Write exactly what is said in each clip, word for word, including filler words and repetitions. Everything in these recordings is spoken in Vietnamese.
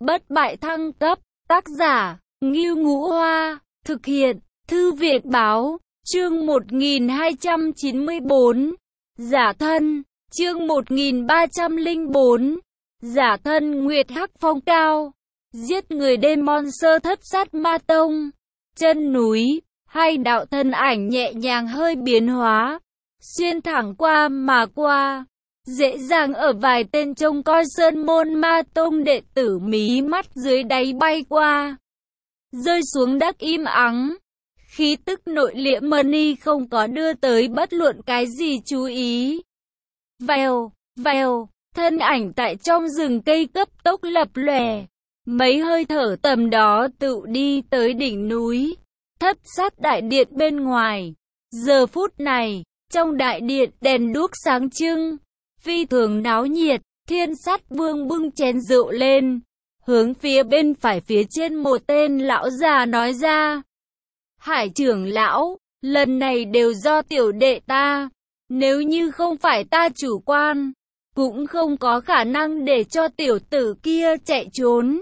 Bất bại thăng cấp, tác giả, Ngưu Ngũ Hoa, thực hiện, Thư viện Báo, chương một nghìn hai trăm chín mươi tư, giả thân, chương một nghìn ba trăm lẻ bốn, giả thân Nguyệt Hắc Phong Cao, giết người Demon Sơ Thất Sát Ma Tông, chân núi, hai đạo thân ảnh nhẹ nhàng hơi biến hóa, xuyên thẳng qua mà qua. Dễ dàng ở vài tên trông coi Sơn Môn Ma Tông đệ tử mí mắt dưới đáy bay qua, rơi xuống đất im ắng. Khí tức nội liễm Mani không có đưa tới bất luận cái gì chú ý. Vèo, vèo, thân ảnh tại trong rừng cây cấp tốc lập lòe. Mấy hơi thở tầm đó tự đi tới đỉnh núi, Thất Sát đại điện bên ngoài. Giờ phút này, trong đại điện đèn đuốc sáng trưng, phi thường náo nhiệt. Thiên Sát Vương bưng chén rượu lên, hướng phía bên phải phía trên một tên lão già nói ra: Hải trưởng lão, lần này đều do tiểu đệ ta, nếu như không phải ta chủ quan, cũng không có khả năng để cho tiểu tử kia chạy trốn.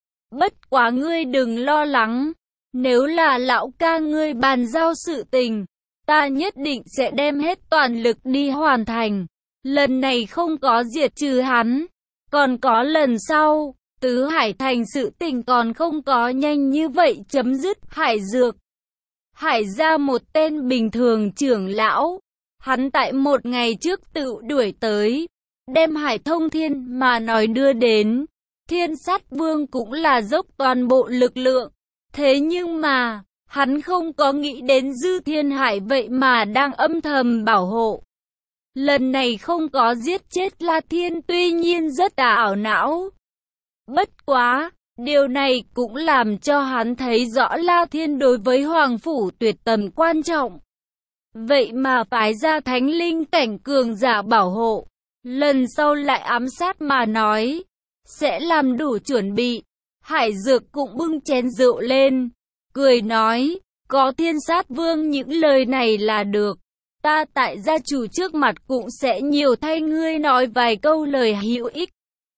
Bất quá ngươi đừng lo lắng, nếu là lão ca ngươi bàn giao sự tình, ta nhất định sẽ đem hết toàn lực đi hoàn thành. Lần này không có diệt trừ hắn, còn có lần sau. Tứ Hải Thành sự tình còn không có nhanh như vậy chấm dứt. Hải Dược, Hải gia một tên bình thường trưởng lão, hắn tại một ngày trước tự đuổi tới, đem Hải Thông Thiên mà nói đưa đến. Thiên Sát Vương cũng là dốc toàn bộ lực lượng, thế nhưng mà hắn không có nghĩ đến Dư Thiên Hải vậy mà đang âm thầm bảo hộ. Lần này không có giết chết La Thiên tuy nhiên rất ảo não. Bất quá, điều này cũng làm cho hắn thấy rõ La Thiên đối với Hoàng Phủ Tuyệt tầm quan trọng. Vậy mà phái ra thánh linh cảnh cường giả bảo hộ, lần sau lại ám sát mà nói, sẽ làm đủ chuẩn bị. Hải Dược cũng bưng chén rượu lên, cười nói, có Thiên Sát Vương những lời này là được. Ta tại gia chủ trước mặt cũng sẽ nhiều thay ngươi nói vài câu lời hữu ích.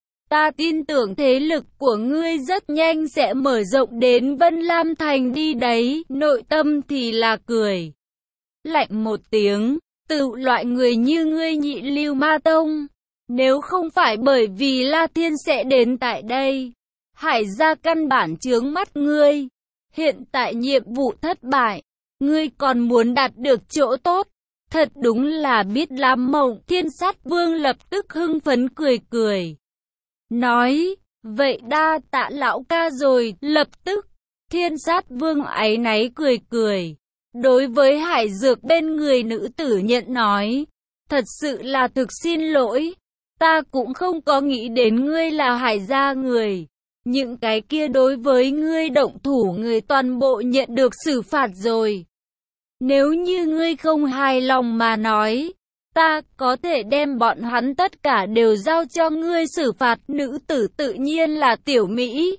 Ta tin tưởng thế lực của ngươi rất nhanh sẽ mở rộng đến Vân Lam Thành đi đấy. Nội tâm thì là cười lạnh một tiếng, tự loại người như ngươi Nhị Lưu Ma Tông, nếu không phải bởi vì La Thiên sẽ đến tại đây, Hải gia căn bản chướng mắt ngươi. Hiện tại nhiệm vụ thất bại, ngươi còn muốn đạt được chỗ tốt, thật đúng là biết làm mộng. Thiên Sát Vương lập tức hưng phấn cười cười, nói, vậy đa tạ lão ca rồi. Lập tức, Thiên Sát Vương áy náy cười cười, đối với Hải Dược bên người nữ tử nhận nói, thật sự là thực xin lỗi, ta cũng không có nghĩ đến ngươi là Hải gia người. Những cái kia đối với ngươi động thủ người toàn bộ nhận được xử phạt rồi. Nếu như ngươi không hài lòng mà nói, ta có thể đem bọn hắn tất cả đều giao cho ngươi xử phạt. Nữ tử tự nhiên là Tiểu Mỹ,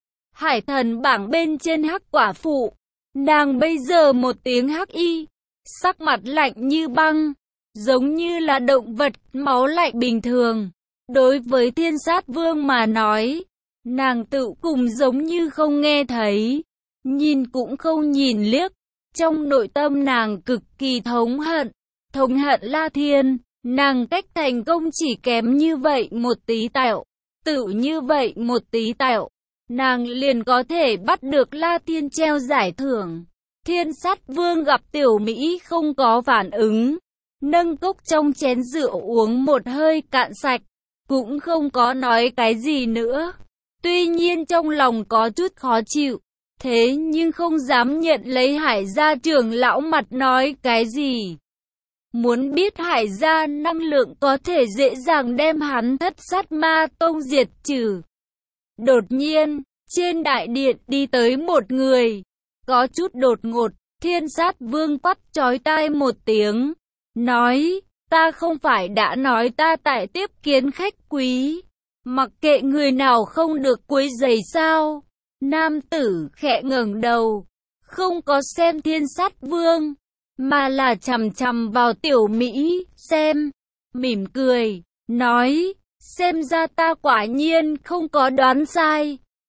Hải thần bảng bên trên Hắc Quả Phụ. Nàng bây giờ một tiếng hắc y, sắc mặt lạnh như băng, giống như là động vật máu lạnh bình thường. Đối với Thiên Sát Vương mà nói, nàng tự cùng giống như không nghe thấy, nhìn cũng không nhìn liếc. Trong nội tâm nàng cực kỳ thống hận, thống hận La Thiên. Nàng cách thành công chỉ kém như vậy một tí tẹo, tự như vậy một tí tẹo, nàng liền có thể bắt được La Thiên treo giải thưởng. Thiên Sát Vương gặp Tiểu Mỹ không có phản ứng, nâng cốc trong chén rượu uống một hơi cạn sạch, cũng không có nói cái gì nữa. Tuy nhiên trong lòng có chút khó chịu, thế nhưng không dám nhận lấy Hải gia trưởng lão mặt nói cái gì. Muốn biết Hải gia năng lượng có thể dễ dàng đem hắn Thất Sát Ma Tông diệt trừ. Đột nhiên, trên đại điện đi tới một người, có chút đột ngột. Thiên Sát Vương quát chói tai một tiếng, nói, ta không phải đã nói ta tại tiếp kiến khách quý, mặc kệ người nào không được quấy rầy sao? Nam tử khẽ ngẩng đầu, không có xem Thiên Sát Vương, mà là chằm chằm vào Tiểu Mỹ, xem, mỉm cười, nói, xem ra ta quả nhiên không có đoán sai,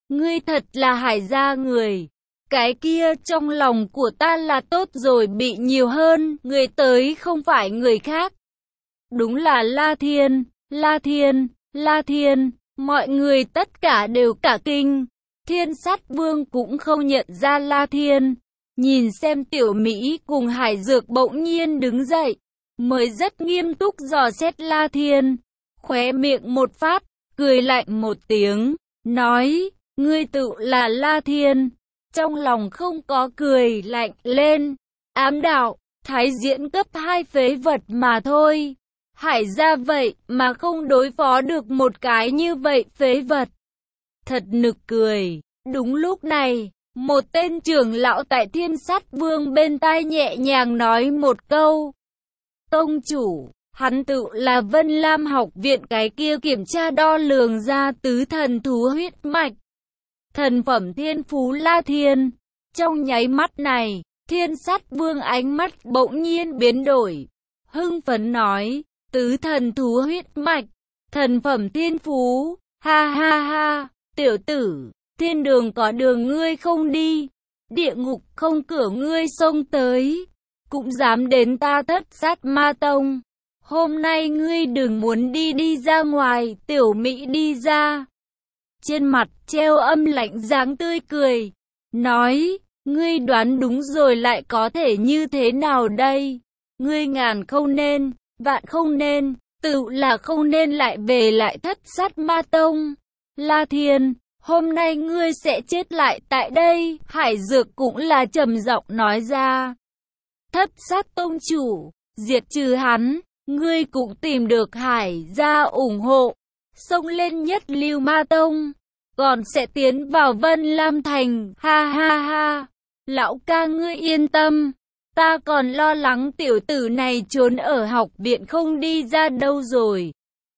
ngươi thật là Hải gia người. Cái kia trong lòng của ta là tốt rồi bị nhiều hơn, người tới không phải người khác. Đúng là La Thiên, La Thiên, La Thiên, mọi người tất cả đều cả kinh. Thiên Sát Vương cũng không nhận ra La Thiên. Nhìn xem Tiểu Mỹ cùng Hải Dược bỗng nhiên đứng dậy, mới rất nghiêm túc dò xét La Thiên. Khóe miệng một phát, cười lạnh một tiếng, nói, ngươi tự là La Thiên. Trong lòng không có cười lạnh lên, ám đạo, thái diễn cấp hai phế vật mà thôi. Hải gia vậy mà không đối phó được một cái như vậy phế vật. Thật nực cười. Đúng lúc này, một tên trưởng lão tại Thiên Sát Vương bên tai nhẹ nhàng nói một câu. Tông chủ, hắn tự là Vân Lam học viện cái kia kiểm tra đo lường ra tứ thần thú huyết mạch. Thần phẩm thiên phú La Thiên. Trong nháy mắt này, Thiên Sát Vương ánh mắt bỗng nhiên biến đổi. Hưng phấn nói, tứ thần thú huyết mạch, thần phẩm thiên phú, ha ha ha, tiểu tử, thiên đường có đường ngươi không đi, địa ngục không cửa ngươi xông tới, cũng dám đến ta Thất Sát Ma Tông. Hôm nay ngươi đừng muốn đi đi ra ngoài, Tiểu Mỹ đi ra. Trên mặt treo âm lạnh dáng tươi cười, nói, ngươi đoán đúng rồi lại có thể như thế nào đây? Ngươi ngàn không nên, vạn không nên, tự là không nên lại về lại Thất Sát Ma Tông. La Thiên, hôm nay ngươi sẽ chết lại tại đây. Hải Dược cũng là trầm giọng nói ra. Thất Sát Tông chủ, diệt trừ hắn, ngươi cũng tìm được Hải gia ủng hộ, xông lên nhất Lưu Ma Tông, còn sẽ tiến vào Vân Lam Thành, ha ha ha. Lão ca ngươi yên tâm, ta còn lo lắng tiểu tử này trốn ở học viện không đi ra đâu rồi.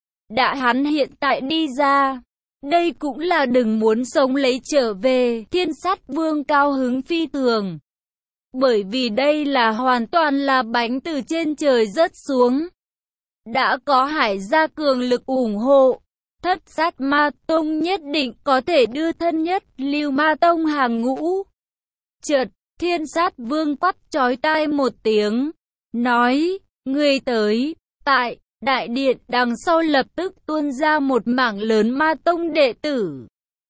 Đã hắn hiện tại đi ra, đây cũng là đừng muốn sống lấy trở về. Thiên Sát Vương cao hứng phi thường, bởi vì đây là hoàn toàn là bánh từ trên trời rớt xuống. Đã có Hải gia cường lực ủng hộ, Thất Sát Ma Tông nhất định có thể đưa thân nhất Lưu Ma Tông hàng ngũ. Chợt, Thiên Sát Vương quát chói tai một tiếng, nói, người tới. Tại đại điện đằng sau lập tức tuôn ra một mảng lớn Ma Tông đệ tử.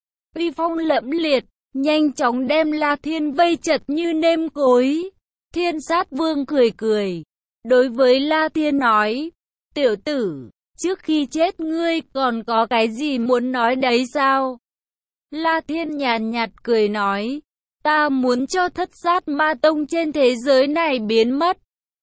Uy phong lẫm liệt, nhanh chóng đem La Thiên vây chật như nêm cối. Thiên Sát Vương cười cười, đối với La Thiên nói, tiểu tử, trước khi chết ngươi còn có cái gì muốn nói đấy sao? La Thiên nhàn nhạt cười nói, ta muốn cho Thất Sát Ma Tông trên thế giới này biến mất.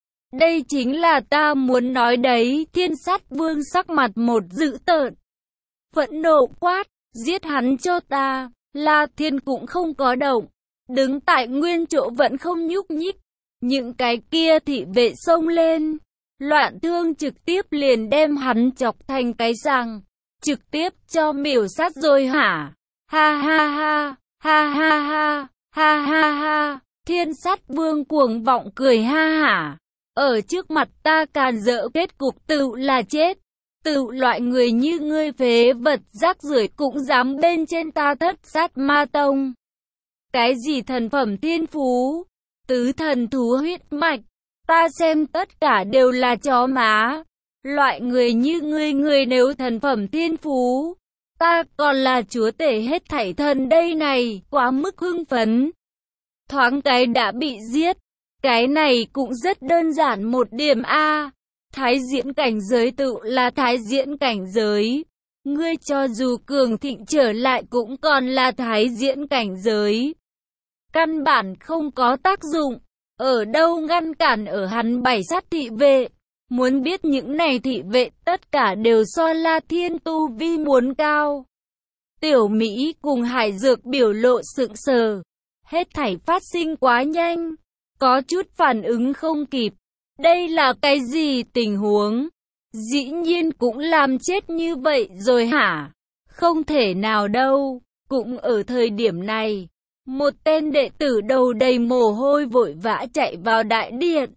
Đây chính là ta muốn nói đấy. Thiên Sát Vương sắc mặt một dữ tợn, phẫn nộ quát, giết hắn cho ta. La Thiên cũng không có động, đứng tại nguyên chỗ vẫn không nhúc nhích. Những cái kia thị vệ xông lên, loạn thương trực tiếp liền đem hắn chọc thành cái răng, trực tiếp cho miểu sát rồi hả? Ha ha ha, ha ha ha, ha ha ha. Thiên Sát Vương cuồng vọng cười ha hả. Ở trước mặt ta càn rỡ, kết cục tự là chết. Tự loại người như ngươi phế vật rác rưởi cũng dám bên trên ta Thất Sát Ma Tông. Cái gì thần phẩm thiên phú, tứ thần thú huyết mạch, ta xem tất cả đều là chó má. Loại người như ngươi, ngươi nếu thần phẩm thiên phú, ta còn là chúa tể hết thảy thần đây này, quá mức hưng phấn. Thoáng cái đã bị giết. Cái này cũng rất đơn giản một điểm a. Thái diễn cảnh giới tự là thái diễn cảnh giới. Ngươi cho dù cường thịnh trở lại cũng còn là thái diễn cảnh giới. Căn bản không có tác dụng. Ở đâu ngăn cản ở hắn bảy sát thị vệ. Muốn biết những này thị vệ tất cả đều so La Thiên tu vi muốn cao. Tiểu Mỹ cùng Hải Dược biểu lộ sững sờ. Hết thảy phát sinh quá nhanh, có chút phản ứng không kịp. Đây là cái gì tình huống? Dĩ nhiên cũng làm chết như vậy rồi hả? Không thể nào đâu. Cũng ở thời điểm này, một tên đệ tử đầu đầy mồ hôi vội vã chạy vào đại điện,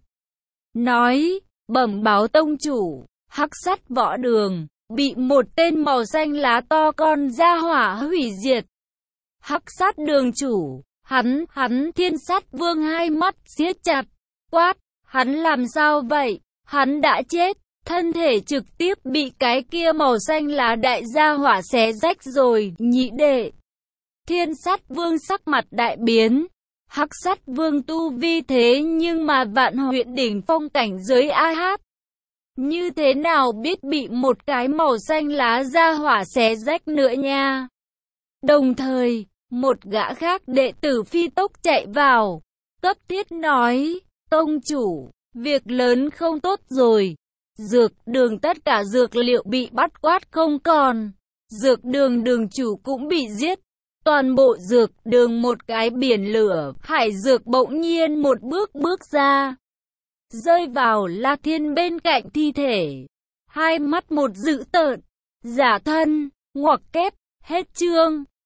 nói, bẩm báo tông chủ, Hắc Sắt Võ Đường bị một tên màu xanh lá to con gia hỏa hủy diệt. Hắc sát đường chủ, hắn, hắn Thiên Sát Vương hai mắt siết chặt, quát, hắn làm sao vậy, hắn đã chết, thân thể trực tiếp bị cái kia màu xanh lá đại gia hỏa xé rách rồi, nhị đệ. Thiên Sát Vương sắc mặt đại biến, Hắc Sát Vương tu vi thế nhưng mà vạn huyện đỉnh phong cảnh giới a hát. Như thế nào biết bị một cái màu xanh lá gia hỏa xé rách nữa nha. Đồng thời, một gã khác đệ tử phi tốc chạy vào, cấp thiết nói, tông chủ, việc lớn không tốt rồi. Dược đường tất cả dược liệu bị bắt quát không còn. Dược đường đường chủ cũng bị giết. Toàn bộ dược đường một cái biển lửa, Hải Dược bỗng nhiên một bước bước ra. Rơi vào La Thiên bên cạnh thi thể. Hai mắt một dữ tợn, giả thân, ngoặc kép, hết chương.